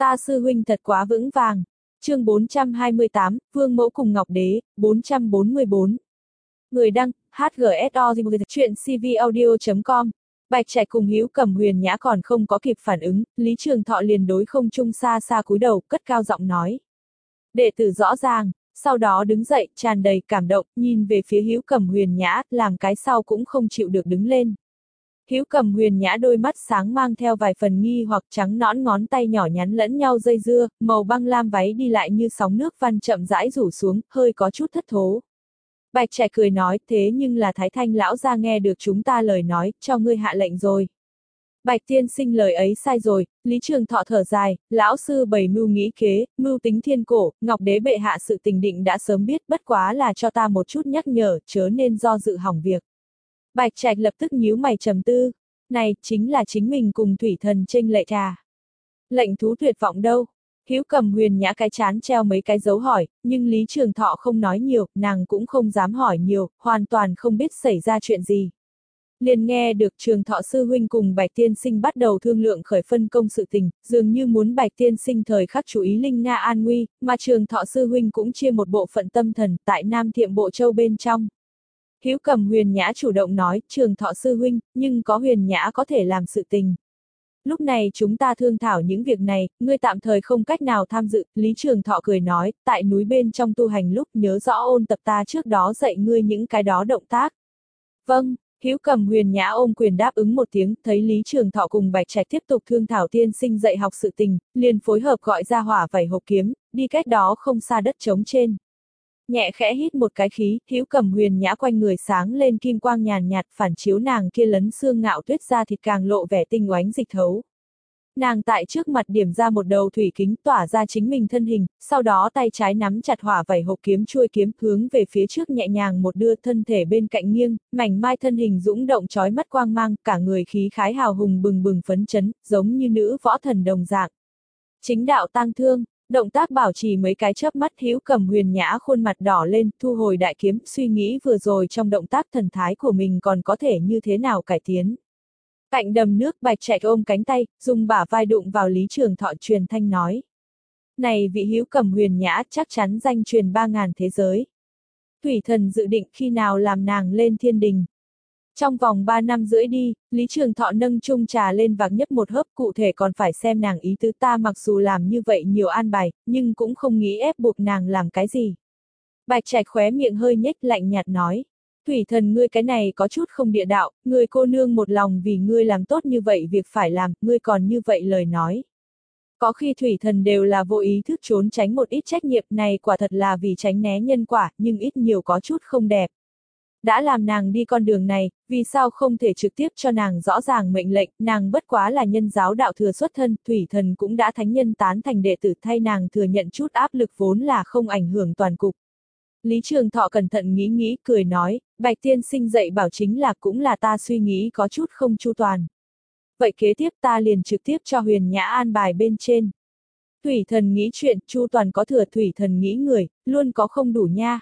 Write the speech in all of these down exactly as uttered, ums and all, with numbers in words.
Ta sư huynh thật quá vững vàng. Chương bốn trăm hai mươi tám, Vương Mẫu cùng Ngọc Đế, bốn trăm bốn mươi bốn. Người đăng, hát giê ét o, chuyện c v audio chấm com. Bạch Trạch cùng Hữu Cầm Huyền Nhã còn không có kịp phản ứng, Lý Trường Thọ liền đối không trung xa xa cúi đầu, cất cao giọng nói. Đệ tử rõ ràng, sau đó đứng dậy, tràn đầy cảm động, nhìn về phía Hữu Cầm Huyền Nhã, làm cái sau cũng không chịu được đứng lên. Hữu Cầm Huyền Nhã đôi mắt sáng mang theo vài phần nghi hoặc trắng nõn ngón tay nhỏ nhắn lẫn nhau dây dưa, màu băng lam váy đi lại như sóng nước văn chậm rãi rủ xuống, hơi có chút thất thố. Bạch Trạch cười nói, thế nhưng là Thái Thanh lão gia nghe được chúng ta lời nói, cho ngươi hạ lệnh rồi. Bạch tiên sinh lời ấy sai rồi, Lý Trường Thọ thở dài, lão sư bày mưu nghĩ kế, mưu tính thiên cổ, Ngọc Đế bệ hạ sự tình định đã sớm biết, bất quá là cho ta một chút nhắc nhở, chớ nên do dự hỏng việc. Bạch Trạch lập tức nhíu mày trầm tư, này, chính là chính mình cùng thủy thần chênh lệch trà. Lệnh thú tuyệt vọng đâu? Hữu Cầm Huyền Nhã cái chán treo mấy cái dấu hỏi, nhưng Lý Trường Thọ không nói nhiều, nàng cũng không dám hỏi nhiều, hoàn toàn không biết xảy ra chuyện gì. Liền nghe được Trường Thọ sư huynh cùng Bạch tiên sinh bắt đầu thương lượng khởi phân công sự tình, dường như muốn Bạch tiên sinh thời khắc chú ý Linh Nga an nguy, mà Trường Thọ sư huynh cũng chia một bộ phận tâm thần tại Nam Thiệm Bộ Châu bên trong. Hữu Cầm Huyền Nhã chủ động nói, Trường Thọ sư huynh, nhưng có Huyền Nhã có thể làm sự tình. Lúc này chúng ta thương thảo những việc này, ngươi tạm thời không cách nào tham dự, Lý Trường Thọ cười nói, tại núi bên trong tu hành lúc nhớ rõ ôn tập ta trước đó dạy ngươi những cái đó động tác. Vâng, Hữu Cầm Huyền Nhã ôm quyền đáp ứng một tiếng, thấy Lý Trường Thọ cùng Bạch Trạch tiếp tục thương thảo tiên sinh dạy học sự tình, liền phối hợp gọi ra hỏa vảy hộp kiếm, đi cách đó không xa đất trống trên. Nhẹ khẽ hít một cái khí, Hữu Cầm Huyền Nhã quanh người sáng lên kim quang nhàn nhạt phản chiếu nàng kia lấn xương ngạo tuyết ra thịt càng lộ vẻ tinh oánh dịch thấu. Nàng tại trước mặt điểm ra một đầu thủy kính tỏa ra chính mình thân hình, sau đó tay trái nắm chặt hỏa vảy hộp kiếm chuôi kiếm hướng về phía trước nhẹ nhàng một đưa thân thể bên cạnh nghiêng, mảnh mai thân hình dũng động chói mắt quang mang, cả người khí khái hào hùng bừng bừng phấn chấn, giống như nữ võ thần đồng dạng. Chính đạo tang thương. Động tác bảo trì mấy cái chớp mắt, Hữu Cầm Huyền Nhã khuôn mặt đỏ lên, thu hồi đại kiếm, suy nghĩ vừa rồi trong động tác thần thái của mình còn có thể như thế nào cải tiến. Cạnh đầm nước, Bạch Trạch ôm cánh tay, dùng bả vai đụng vào Lý Trường Thọ truyền thanh nói. Này vị Hữu Cầm Huyền Nhã chắc chắn danh truyền ba ngàn thế giới. Thủy thần dự định khi nào làm nàng lên thiên đình. Trong vòng ba năm rưỡi đi, Lý Trường Thọ nâng chung trà lên vạc nhấp một hớp, cụ thể còn phải xem nàng ý tứ, ta mặc dù làm như vậy nhiều an bài, nhưng cũng không nghĩ ép buộc nàng làm cái gì. Bạch Trạch khóe miệng hơi nhếch lạnh nhạt nói. Thủy thần ngươi cái này có chút không địa đạo, người cô nương một lòng vì ngươi làm tốt như vậy việc phải làm, ngươi còn như vậy lời nói. Có khi thủy thần đều là vô ý thức trốn tránh một ít trách nhiệm này, quả thật là vì tránh né nhân quả, nhưng ít nhiều có chút không đẹp. Đã làm nàng đi con đường này, vì sao không thể trực tiếp cho nàng rõ ràng mệnh lệnh, nàng bất quá là nhân giáo đạo thừa xuất thân, thủy thần cũng đã thánh nhân tán thành đệ tử, thay nàng thừa nhận chút áp lực vốn là không ảnh hưởng toàn cục. Lý Trường Thọ cẩn thận nghĩ nghĩ, cười nói, Bạch tiên sinh dạy bảo chính là cũng là ta suy nghĩ có chút không chu toàn. Vậy kế tiếp ta liền trực tiếp cho Huyền Nhã an bài bên trên. Thủy thần nghĩ chuyện, chu toàn có thừa, thủy thần nghĩ người, luôn có không đủ nha.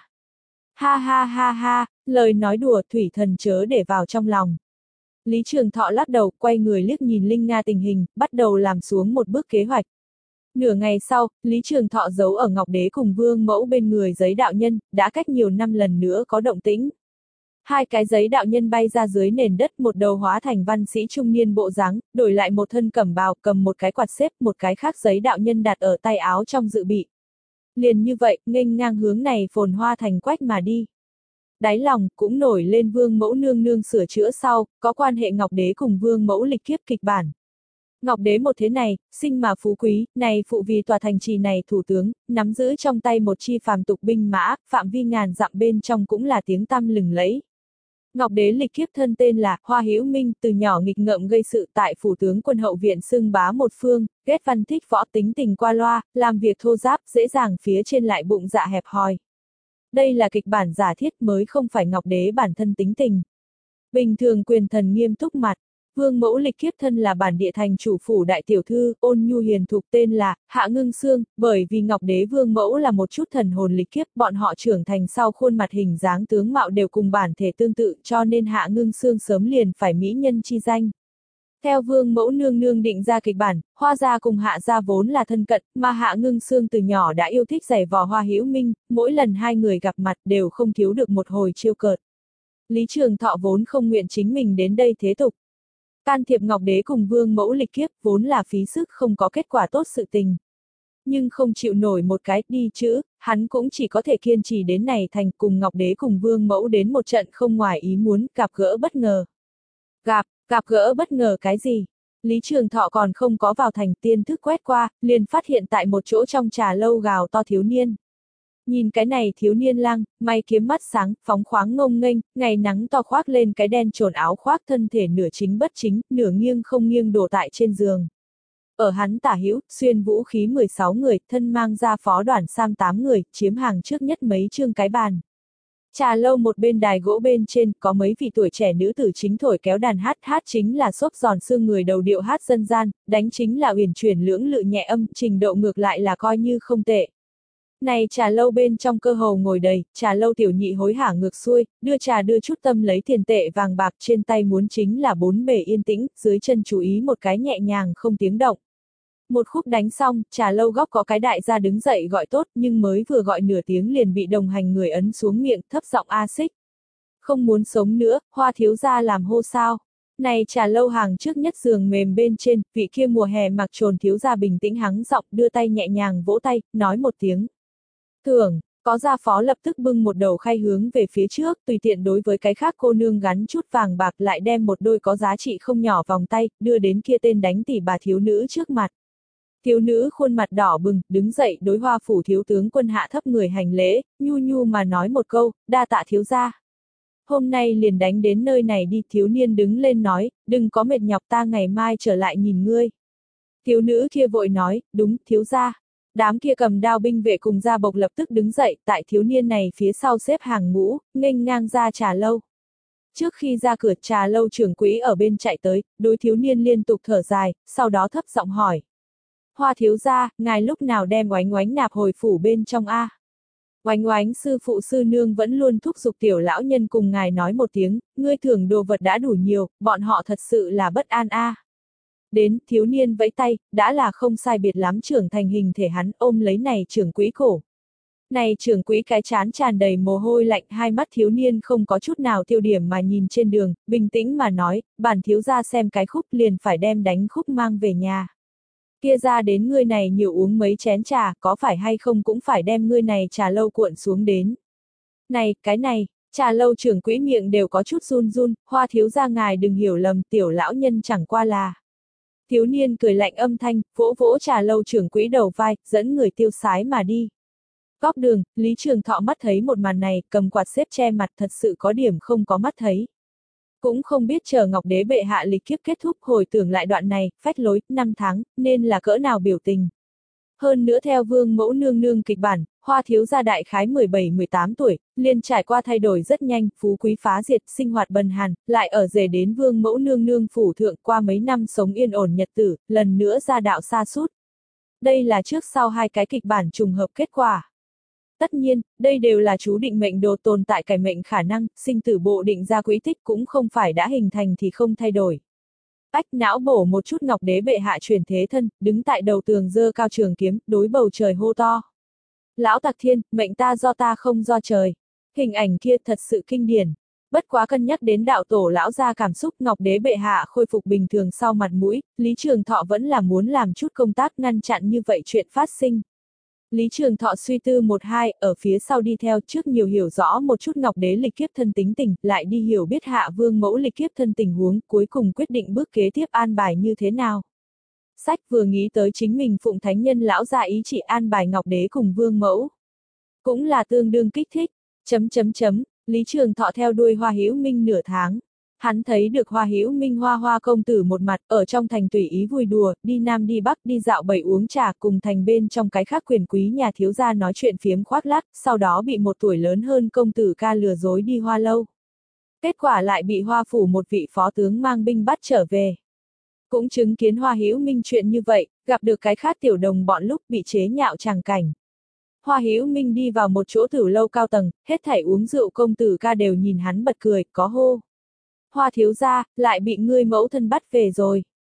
Ha ha ha ha, lời nói đùa, thủy thần chớ để vào trong lòng. Lý Trường Thọ lắc đầu, quay người liếc nhìn Linh Nga tình hình, bắt đầu làm xuống một bước kế hoạch. Nửa ngày sau, Lý Trường Thọ giấu ở Ngọc Đế cùng Vương Mẫu bên người giấy đạo nhân, đã cách nhiều năm lần nữa có động tĩnh. Hai cái giấy đạo nhân bay ra dưới nền đất, một đầu hóa thành văn sĩ trung niên bộ dáng, đổi lại một thân cẩm bào, cầm một cái quạt xếp, một cái khác giấy đạo nhân đặt ở tay áo trong dự bị. Liền như vậy, nghênh ngang hướng này phồn hoa thành quách mà đi. Đáy lòng cũng nổi lên Vương Mẫu nương nương sửa chữa sau, có quan hệ Ngọc Đế cùng Vương Mẫu lịch kiếp kịch bản. Ngọc Đế một thế này, sinh mà phú quý, này phụ vì tòa thành trì này thủ tướng, nắm giữ trong tay một chi phàm tục binh mã, phạm vi ngàn dặm bên trong cũng là tiếng tăm lừng lẫy. Ngọc Đế lịch kiếp thân tên là Hoa Hữu Minh, từ nhỏ nghịch ngợm gây sự tại phủ tướng quân hậu viện xưng bá một phương, ghét văn thích võ, tính tình qua loa, làm việc thô giáp, dễ dàng phía trên lại bụng dạ hẹp hòi. Đây là kịch bản giả thiết mới không phải Ngọc Đế bản thân tính tình. Bình thường quyền thần nghiêm túc mặt. Vương Mẫu lịch kiếp thân là bản địa thành chủ phủ đại tiểu thư, ôn nhu hiền thục, tên là Hạ Ngưng Sương, bởi vì Ngọc Đế Vương Mẫu là một chút thần hồn lịch kiếp, bọn họ trưởng thành sau khuôn mặt hình dáng tướng mạo đều cùng bản thể tương tự, cho nên Hạ Ngưng Sương sớm liền phải mỹ nhân chi danh. Theo Vương Mẫu nương nương định ra kịch bản, Hoa gia cùng Hạ gia vốn là thân cận, mà Hạ Ngưng Sương từ nhỏ đã yêu thích giày vò Hoa Hữu Minh, mỗi lần hai người gặp mặt đều không thiếu được một hồi trêu cợt. Lý Trường Thọ vốn không nguyện chính mình đến đây thế tục. Can thiệp Ngọc Đế cùng Vương Mẫu lịch kiếp vốn là phí sức không có kết quả tốt sự tình. Nhưng không chịu nổi một cái đi chữ, hắn cũng chỉ có thể kiên trì đến này thành cùng Ngọc Đế cùng Vương Mẫu đến một trận không ngoài ý muốn, gặp gỡ bất ngờ. Gặp, gặp gỡ bất ngờ cái gì? Lý Trường Thọ còn không có vào thành tiên thức quét qua, liền phát hiện tại một chỗ trong trà lâu gào to thiếu niên. Nhìn cái này thiếu niên lang, may kiếm mắt sáng, phóng khoáng ngông nghênh, ngày nắng to khoác lên cái đen trồn áo khoác thân thể nửa chính bất chính, nửa nghiêng không nghiêng đổ tại trên giường. Ở hắn tả hữu, xuyên vũ khí mười sáu người, thân mang ra phó đoàn sam tám người, chiếm hàng trước nhất mấy chương cái bàn. Trà lâu một bên đài gỗ bên trên, có mấy vị tuổi trẻ nữ tử chính thổi kéo đàn hát, hát chính là xốp giòn xương người đầu điệu hát dân gian, đánh chính là uyển chuyển lưỡng lự nhẹ âm, trình độ ngược lại là coi như không tệ. Này trà lâu bên trong cơ hồ ngồi đầy, trà lâu tiểu nhị hối hả ngược xuôi, đưa trà đưa chút tâm lấy tiền tệ vàng bạc trên tay muốn chính là bốn bề yên tĩnh, dưới chân chú ý một cái nhẹ nhàng không tiếng động. Một khúc đánh xong, trà lâu góc có cái đại gia đứng dậy gọi tốt nhưng mới vừa gọi nửa tiếng liền bị đồng hành người ấn xuống miệng thấp giọng a xích. Không muốn sống nữa, Hoa thiếu gia làm hô sao. Này trà lâu hàng trước nhất giường mềm bên trên, vị kia mùa hè mặc trồn thiếu gia bình tĩnh hắng giọng đưa tay nhẹ nhàng vỗ tay, nói một tiếng. Thưởng, có gia phó lập tức bưng một đầu khay hướng về phía trước, tùy tiện đối với cái khác cô nương gắn chút vàng bạc lại đem một đôi có giá trị không nhỏ vòng tay, đưa đến kia tên đánh tỉ bà thiếu nữ trước mặt. Thiếu nữ khuôn mặt đỏ bừng, đứng dậy đối Hoa phủ thiếu tướng quân hạ thấp người hành lễ, nhu nhu mà nói một câu, đa tạ thiếu gia. Hôm nay liền đánh đến nơi này đi, thiếu niên đứng lên nói, đừng có mệt nhọc ta ngày mai trở lại nhìn ngươi. Thiếu nữ kia vội nói, đúng, thiếu gia. Đám kia cầm đao binh vệ cùng gia bộc lập tức đứng dậy, tại thiếu niên này phía sau xếp hàng ngũ, nghênh ngang ra trà lâu. Trước khi ra cửa trà lâu trưởng quỹ ở bên chạy tới, đối thiếu niên liên tục thở dài, sau đó thấp giọng hỏi. Hoa thiếu gia, ngài lúc nào đem Oánh Oánh nạp hồi phủ bên trong a? Oánh Oánh sư phụ sư nương vẫn luôn thúc giục tiểu lão nhân cùng ngài nói một tiếng, ngươi thưởng đồ vật đã đủ nhiều, bọn họ thật sự là bất an a. Đến, thiếu niên vẫy tay, đã là không sai biệt lắm trưởng thành hình thể hắn ôm lấy này trưởng quỹ cổ. Này trưởng quỹ cái chán tràn đầy mồ hôi lạnh, hai mắt thiếu niên không có chút nào tiêu điểm mà nhìn trên đường, bình tĩnh mà nói, bản thiếu gia xem cái khúc liền phải đem đánh khúc mang về nhà. Kia ra đến ngươi này nhiều uống mấy chén trà, có phải hay không cũng phải đem ngươi này trà lâu cuộn xuống đến. Này, cái này, trà lâu trưởng quỹ miệng đều có chút run run, Hoa thiếu gia ngài đừng hiểu lầm, tiểu lão nhân chẳng qua là. Thiếu niên cười lạnh âm thanh, vỗ vỗ trà lâu trưởng quỹ đầu vai, dẫn người tiêu sái mà đi. Góc đường, Lý Trường Thọ mắt thấy một màn này, cầm quạt xếp che mặt thật sự có điểm không có mắt thấy. Cũng không biết chờ Ngọc Đế bệ hạ lịch kiếp kết thúc hồi tưởng lại đoạn này, phách lối, năm tháng, nên là cỡ nào biểu tình. Hơn nữa theo Vương Mẫu nương nương kịch bản, Hoa thiếu gia đại khái mười bảy mười tám tuổi, liền trải qua thay đổi rất nhanh, phú quý phá diệt, sinh hoạt bần hàn, lại ở rể đến Vương Mẫu nương nương phủ thượng qua mấy năm sống yên ổn nhật tử, lần nữa ra đạo xa sút. Đây là trước sau hai cái kịch bản trùng hợp kết quả. Tất nhiên, đây đều là chú định mệnh đồ tồn tại cải mệnh khả năng, sinh tử bộ định ra quỹ tích cũng không phải đã hình thành thì không thay đổi. Ách não bổ một chút Ngọc Đế bệ hạ chuyển thế thân, đứng tại đầu tường giơ cao trường kiếm, đối bầu trời hô to. Lão Tặc Thiên, mệnh ta do ta không do trời. Hình ảnh kia thật sự kinh điển. Bất quá cân nhắc đến đạo tổ lão gia cảm xúc Ngọc Đế bệ hạ khôi phục bình thường sau mặt mũi, Lý Trường Thọ vẫn là muốn làm chút công tác ngăn chặn như vậy chuyện phát sinh. Lý Trường Thọ suy tư một hai, ở phía sau đi theo trước nhiều hiểu rõ một chút Ngọc Đế lịch kiếp thân tính tình, lại đi hiểu biết Hạ Vương Mẫu lịch kiếp thân tình huống, cuối cùng quyết định bước kế tiếp an bài như thế nào. Sách vừa nghĩ tới chính mình phụng thánh nhân lão gia ý chỉ an bài Ngọc Đế cùng Vương Mẫu. Cũng là tương đương kích thích, chấm chấm chấm, Lý Trường Thọ theo đuôi Hoa Hữu Minh nửa tháng. Hắn thấy được Hoa Hữu Minh Hoa Hoa công tử một mặt ở trong thành tùy ý vui đùa, đi nam đi bắc đi dạo bày uống trà cùng thành bên trong cái khác quyền quý nhà thiếu gia nói chuyện phiếm khoác lác, sau đó bị một tuổi lớn hơn công tử ca lừa dối đi Hoa lâu. Kết quả lại bị Hoa phủ một vị phó tướng mang binh bắt trở về. Cũng chứng kiến Hoa Hữu Minh chuyện như vậy, gặp được cái khác tiểu đồng bọn lúc bị chế nhạo tràng cảnh. Hoa Hữu Minh đi vào một chỗ tử lâu cao tầng, hết thảy uống rượu công tử ca đều nhìn hắn bật cười, có hô. Hoa thiếu gia, lại bị ngươi mẫu thân bắt về rồi.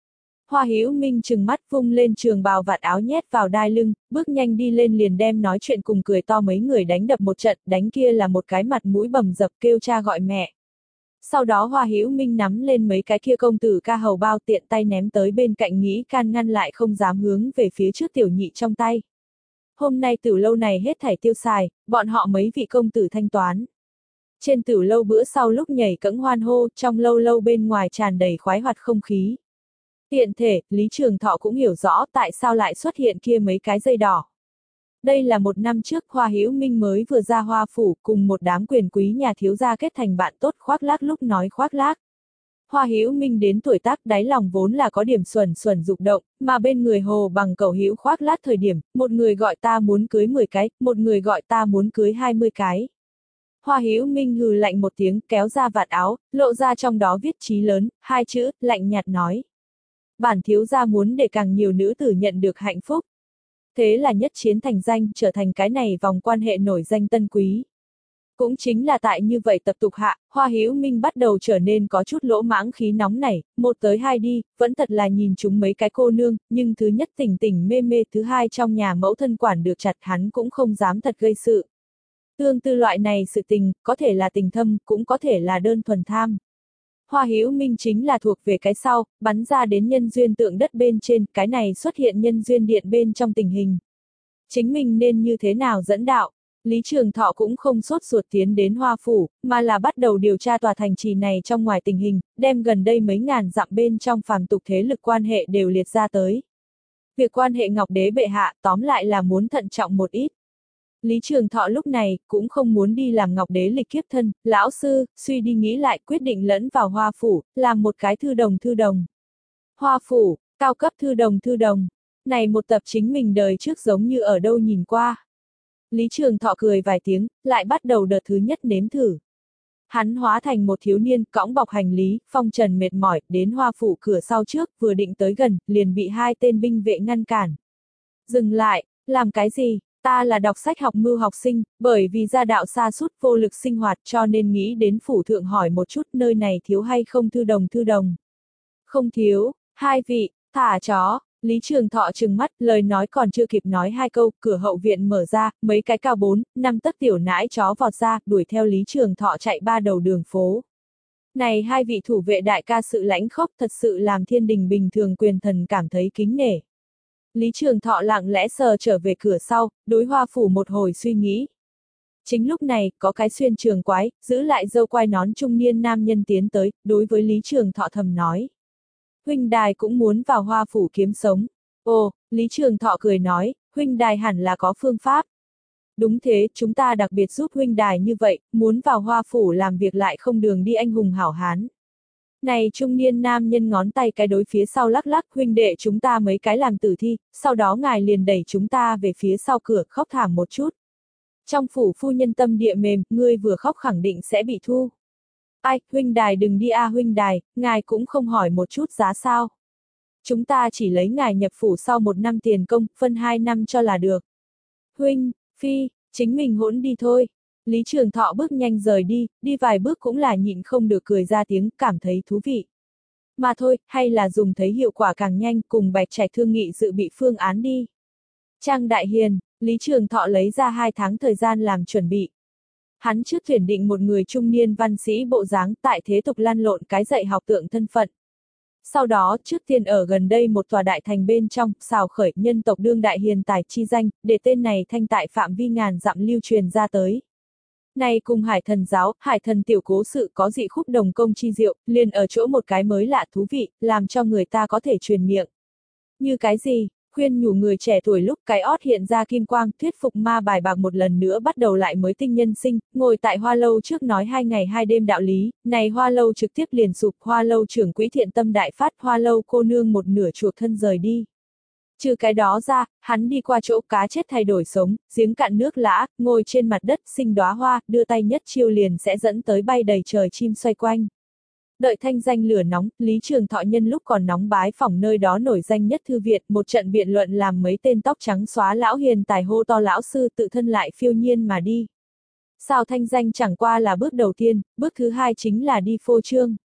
Hoa Hữu Minh trừng mắt vung lên trường bào vạt áo nhét vào đai lưng, bước nhanh đi lên liền đem nói chuyện cùng cười to mấy người đánh đập một trận, đánh kia là một cái mặt mũi bầm dập kêu cha gọi mẹ. Sau đó Hoa Hữu Minh nắm lên mấy cái kia công tử ca hầu bao tiện tay ném tới bên cạnh nghĩ can ngăn lại không dám hướng về phía trước tiểu nhị trong tay. Hôm nay tiểu lâu này hết thảy tiêu xài, bọn họ mấy vị công tử thanh toán. Trên tiểu lâu bữa sau lúc nhảy cẫng hoan hô, trong lâu lâu bên ngoài tràn đầy khoái hoạt không khí. Tiện thể, Lý Trường Thọ cũng hiểu rõ tại sao lại xuất hiện kia mấy cái dây đỏ. Đây là một năm trước Hoa Hữu Minh mới vừa ra Hoa Phủ cùng một đám quyền quý nhà thiếu gia kết thành bạn tốt khoác lác lúc nói khoác lác. Hoa Hữu Minh đến tuổi tác đáy lòng vốn là có điểm xuẩn xuẩn dục động, mà bên người Hồ Bằng Cẩu Hữu khoác lác thời điểm, một người gọi ta muốn cưới mười cái, một người gọi ta muốn cưới hai mươi cái. Hoa Hữu Minh hừ lạnh một tiếng kéo ra vạt áo, lộ ra trong đó viết chí lớn, hai chữ, lạnh nhạt nói. Bản thiếu gia muốn để càng nhiều nữ tử nhận được hạnh phúc. Thế là nhất chiến thành danh, trở thành cái này vòng quan hệ nổi danh tân quý. Cũng chính là tại như vậy tập tục hạ, Hoa Hữu Minh bắt đầu trở nên có chút lỗ mãng khí nóng nảy, một tới hai đi, vẫn thật là nhìn chúng mấy cái cô nương, nhưng thứ nhất tỉnh tỉnh mê mê, thứ hai trong nhà mẫu thân quản được chặt hắn cũng không dám thật gây sự. Tương tư loại này sự tình, có thể là tình thâm, cũng có thể là đơn thuần tham. Hoa Hữu Minh chính là thuộc về cái sau, bắn ra đến nhân duyên tượng đất bên trên, cái này xuất hiện nhân duyên điện bên trong tình hình. Chính mình nên như thế nào dẫn đạo? Lý Trường Thọ cũng không sốt ruột tiến đến Hoa Phủ, mà là bắt đầu điều tra tòa thành trì này trong ngoài tình hình, đem gần đây mấy ngàn dặm bên trong phàm tục thế lực quan hệ đều liệt ra tới. Việc quan hệ Ngọc Đế bệ hạ tóm lại là muốn thận trọng một ít. Lý Trường Thọ lúc này cũng không muốn đi làm Ngọc Đế lịch kiếp thân, lão sư, suy đi nghĩ lại quyết định lẫn vào Hoa Phủ, làm một cái thư đồng thư đồng. Hoa Phủ, cao cấp thư đồng thư đồng. Này một tập chính mình đời trước giống như ở đâu nhìn qua. Lý Trường Thọ cười vài tiếng, lại bắt đầu đợt thứ nhất nếm thử. Hắn hóa thành một thiếu niên, cõng bọc hành lý, phong trần mệt mỏi, đến Hoa Phủ cửa sau trước, vừa định tới gần, liền bị hai tên binh vệ ngăn cản. Dừng lại, làm cái gì? Ta là đọc sách học mưu học sinh, bởi vì gia đạo xa sút vô lực sinh hoạt cho nên nghĩ đến phủ thượng hỏi một chút nơi này thiếu hay không thư đồng thư đồng. Không thiếu, hai vị, thả chó. Lý Trường Thọ trừng mắt, lời nói còn chưa kịp nói hai câu, cửa hậu viện mở ra, mấy cái cao bốn, năm tấc tiểu nãi chó vọt ra, đuổi theo Lý Trường Thọ chạy ba đầu đường phố. Này hai vị thủ vệ đại ca sự lãnh khốc thật sự làm thiên đình bình thường quyền thần cảm thấy kính nể. Lý Trường Thọ lặng lẽ sờ trở về cửa sau, đối Hoa Phủ một hồi suy nghĩ. Chính lúc này, có cái xuyên trường quái, giữ lại dâu quai nón trung niên nam nhân tiến tới, đối với Lý Trường Thọ thầm nói. Huynh đài cũng muốn vào Hoa Phủ kiếm sống. Ồ, Lý Trường Thọ cười nói, huynh đài hẳn là có phương pháp. Đúng thế, chúng ta đặc biệt giúp huynh đài như vậy, muốn vào Hoa Phủ làm việc lại không đường đi anh hùng hảo hán. Này trung niên nam nhân ngón tay cái đối phía sau lắc lắc, huynh đệ chúng ta mấy cái làm tử thi, sau đó ngài liền đẩy chúng ta về phía sau cửa khóc thảm một chút. Trong phủ phu nhân tâm địa mềm, ngươi vừa khóc khẳng định sẽ bị thu. Ai, huynh đài đừng đi a à, huynh đài, ngài cũng không hỏi một chút giá sao. Chúng ta chỉ lấy ngài nhập phủ sau một năm tiền công, phân hai năm cho là được. Huynh, phi, chính mình hỗn đi thôi. Lý Trường Thọ bước nhanh rời đi, đi vài bước cũng là nhịn không được cười ra tiếng, cảm thấy thú vị. Mà thôi, hay là dùng thấy hiệu quả càng nhanh, cùng Bạch Trạch thương nghị dự bị phương án đi. Trang Đại Hiền, Lý Trường Thọ lấy ra hai tháng thời gian làm chuẩn bị. Hắn trước tuyển định một người trung niên văn sĩ bộ dáng tại thế tục lăn lộn cái dạy học tượng thân phận. Sau đó, trước tiên ở gần đây một tòa đại thành bên trong, xào khởi nhân tộc đương đại hiền tài chi danh, để tên này thanh tại phạm vi ngàn dặm lưu truyền ra tới. Này cùng Hải Thần giáo, Hải Thần tiểu cố sự có dị khúc đồng công chi diệu, liền ở chỗ một cái mới lạ thú vị, làm cho người ta có thể truyền miệng. Như cái gì? Khuyên nhủ người trẻ tuổi lúc cái ót hiện ra kim quang, thuyết phục ma bài bạc một lần nữa bắt đầu lại mới tinh nhân sinh, ngồi tại Hoa Lâu trước nói hai ngày hai đêm đạo lý, này Hoa Lâu trực tiếp liền sụp, Hoa Lâu trưởng quỹ thiện tâm đại phát, Hoa Lâu cô nương một nửa chuộc thân rời đi. Trừ cái đó ra, hắn đi qua chỗ cá chết thay đổi sống, giếng cạn nước lã, ngồi trên mặt đất sinh đóa hoa, đưa tay nhất chiêu liền sẽ dẫn tới bay đầy trời chim xoay quanh. Đợi thanh danh lửa nóng, Lý Trường Thọ nhân lúc còn nóng bái phỏng nơi đó nổi danh nhất thư viện, một trận biện luận làm mấy tên tóc trắng xóa lão hiền tài hô to lão sư tự thân lại phiêu nhiên mà đi. Sao thanh danh chẳng qua là bước đầu tiên, bước thứ hai chính là đi phô trương.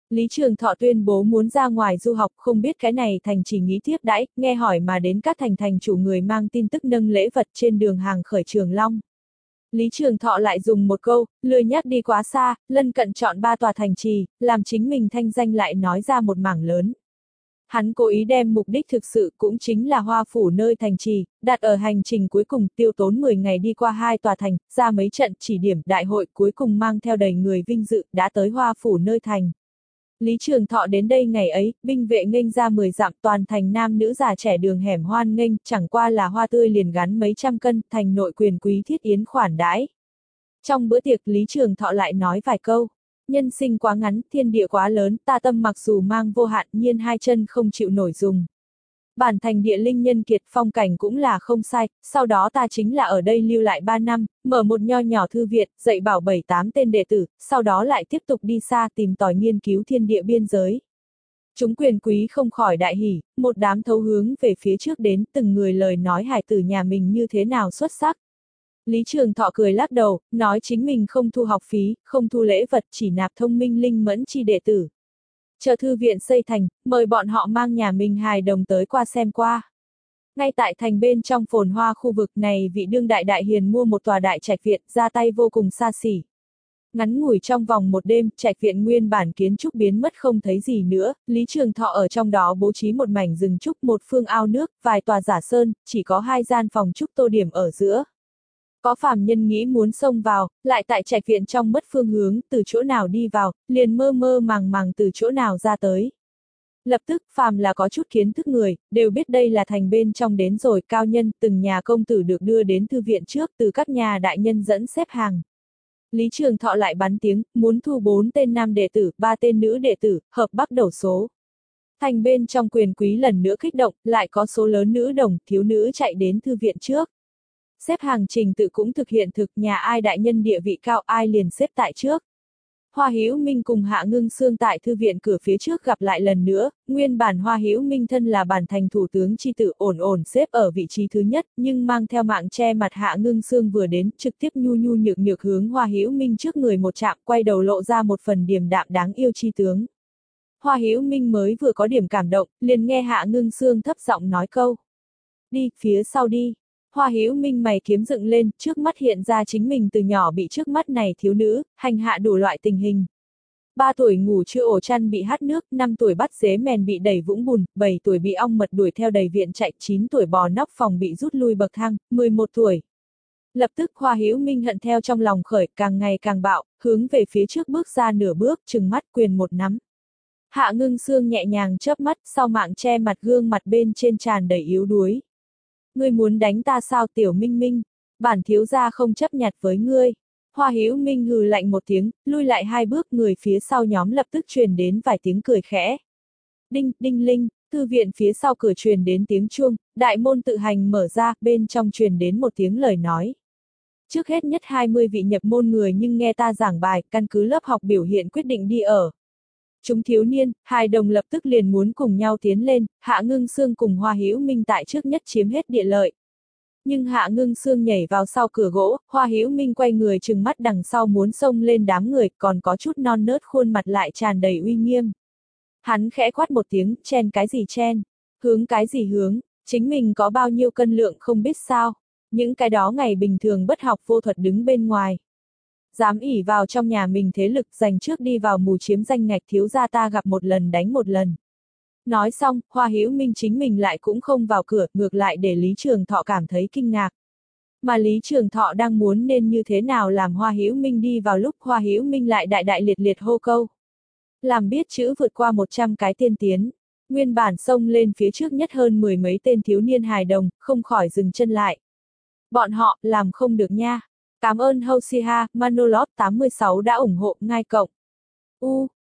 Lý Trường Thọ tuyên bố muốn ra ngoài du học, không biết cái này thành chỉ nghĩ tiếp đãi, nghe hỏi mà đến các thành thành chủ người mang tin tức nâng lễ vật trên đường hàng khởi Trường Long. Lý Trường Thọ lại dùng một câu, lười nhắc đi quá xa, lân cận chọn ba tòa thành trì, làm chính mình thanh danh lại nói ra một mảng lớn. Hắn cố ý đem mục đích thực sự cũng chính là Hoa Phủ nơi thành trì, đặt ở hành trình cuối cùng tiêu tốn mười ngày đi qua hai tòa thành, ra mấy trận chỉ điểm đại hội cuối cùng mang theo đầy người vinh dự đã tới Hoa Phủ nơi thành. Lý Trường Thọ đến đây ngày ấy, binh vệ nghênh ra mười dặm toàn thành nam nữ già trẻ đường hẻm hoan nghênh, chẳng qua là hoa tươi liền gắn mấy trăm cân, thành nội quyền quý thiết yến khoản đãi. Trong bữa tiệc Lý Trường Thọ lại nói vài câu. Nhân sinh quá ngắn, thiên địa quá lớn, ta tâm mặc dù mang vô hạn nhiên hai chân không chịu nổi dùng. Bản thành địa linh nhân kiệt phong cảnh cũng là không sai, sau đó ta chính là ở đây lưu lại ba năm, mở một nho nhỏ thư viện, dạy bảo bảy tám tên đệ tử, sau đó lại tiếp tục đi xa tìm tòi nghiên cứu thiên địa biên giới. Chúng quyền quý không khỏi đại hỉ, một đám thấu hướng về phía trước đến, từng người lời nói hài tử nhà mình như thế nào xuất sắc. Lý Trường Thọ cười lắc đầu, nói chính mình không thu học phí, không thu lễ vật, chỉ nạp thông minh linh mẫn chi đệ tử. Chờ thư viện xây thành, mời bọn họ mang nhà mình hài đồng tới qua xem qua. Ngay tại thành bên trong phồn hoa khu vực này vị đương đại đại hiền mua một tòa đại trạch viện, ra tay vô cùng xa xỉ. Ngắn ngủi trong vòng một đêm, trạch viện nguyên bản kiến trúc biến mất không thấy gì nữa, Lý Trường Thọ ở trong đó bố trí một mảnh rừng trúc, một phương ao nước, vài tòa giả sơn, chỉ có hai gian phòng trúc tô điểm ở giữa. Có phàm nhân nghĩ muốn xông vào, lại tại trạch viện trong mất phương hướng, từ chỗ nào đi vào, liền mơ mơ màng màng từ chỗ nào ra tới. Lập tức, phàm là có chút kiến thức người, đều biết đây là thành bên trong đến rồi, cao nhân, từng nhà công tử được đưa đến thư viện trước, từ các nhà đại nhân dẫn xếp hàng. Lý Trường Thọ lại bắn tiếng, muốn thu bốn tên nam đệ tử, ba tên nữ đệ tử, hợp bắc đầu số. Thành bên trong quyền quý lần nữa kích động, lại có số lớn nữ đồng, thiếu nữ chạy đến thư viện trước. Xếp hàng trình tự cũng thực hiện thực, nhà ai đại nhân địa vị cao ai liền xếp tại trước. Hoa Hữu Minh cùng Hạ Ngưng Xương tại thư viện cửa phía trước gặp lại lần nữa, nguyên bản Hoa Hữu Minh thân là bản thành thủ tướng chi tử ổn ổn xếp ở vị trí thứ nhất, nhưng mang theo mạng che mặt Hạ Ngưng Xương vừa đến, trực tiếp nhu nhu nhược nhược hướng Hoa Hữu Minh trước người một chạm, quay đầu lộ ra một phần điềm đạm đáng yêu chi tướng. Hoa Hữu Minh mới vừa có điểm cảm động, liền nghe Hạ Ngưng Xương thấp giọng nói câu: "Đi, phía sau đi." Hoa Hữu Minh mày kiếm dựng lên, trước mắt hiện ra chính mình từ nhỏ bị trước mắt này thiếu nữ, hành hạ đủ loại tình hình. ba tuổi ngủ chưa ổ chăn bị hắt nước, năm tuổi bắt dế mèn bị đẩy vũng bùn, bảy tuổi bị ong mật đuổi theo đầy viện chạy, chín tuổi bò nóc phòng bị rút lui bậc thang, mười một tuổi. Lập tức Hoa Hữu Minh hận theo trong lòng khởi, càng ngày càng bạo, hướng về phía trước bước ra nửa bước, trừng mắt quyền một nắm. Hạ Ngưng Xương nhẹ nhàng chớp mắt, sau mạng che mặt gương mặt bên trên tràn đầy yếu đuối. "Ngươi muốn đánh ta sao Tiểu Minh Minh? Bản thiếu gia không chấp nhặt với ngươi." Hoa Hữu Minh hừ lạnh một tiếng, lui lại hai bước, người phía sau nhóm lập tức truyền đến vài tiếng cười khẽ. Đinh, đinh linh, thư viện phía sau cửa truyền đến tiếng chuông, đại môn tự hành mở ra, bên trong truyền đến một tiếng lời nói. "Trước hết nhất hai mươi vị nhập môn người nhưng nghe ta giảng bài, căn cứ lớp học biểu hiện quyết định đi ở." Chúng thiếu niên, hài đồng lập tức liền muốn cùng nhau tiến lên, Hạ Ngưng Xương cùng Hoa Hữu Minh tại trước nhất chiếm hết địa lợi. Nhưng Hạ Ngưng Xương nhảy vào sau cửa gỗ, Hoa Hữu Minh quay người trừng mắt đằng sau muốn xông lên đám người, còn có chút non nớt khuôn mặt lại tràn đầy uy nghiêm. Hắn khẽ quát một tiếng, chen cái gì chen, hướng cái gì hướng, chính mình có bao nhiêu cân lượng không biết sao, những cái đó ngày bình thường bất học vô thuật đứng bên ngoài. Dám ỉ vào trong nhà mình thế lực giành trước đi vào mù chiếm danh ngạch thiếu gia ta gặp một lần đánh một lần. Nói xong, Hoa Hữu Minh chính mình lại cũng không vào cửa, ngược lại để Lý Trường Thọ cảm thấy kinh ngạc. Mà Lý Trường Thọ đang muốn nên như thế nào làm Hoa Hữu Minh đi vào lúc Hoa Hữu Minh lại đại đại liệt liệt hô câu. Làm biết chữ vượt qua một trăm cái tiên tiến. Nguyên bản xông lên phía trước nhất hơn mười mấy tên thiếu niên hài đồng, không khỏi dừng chân lại. Bọn họ, làm không được nha. Cảm ơn Hosiha, Manolot tám mươi sáu đã ủng hộ, ngai cộng. U,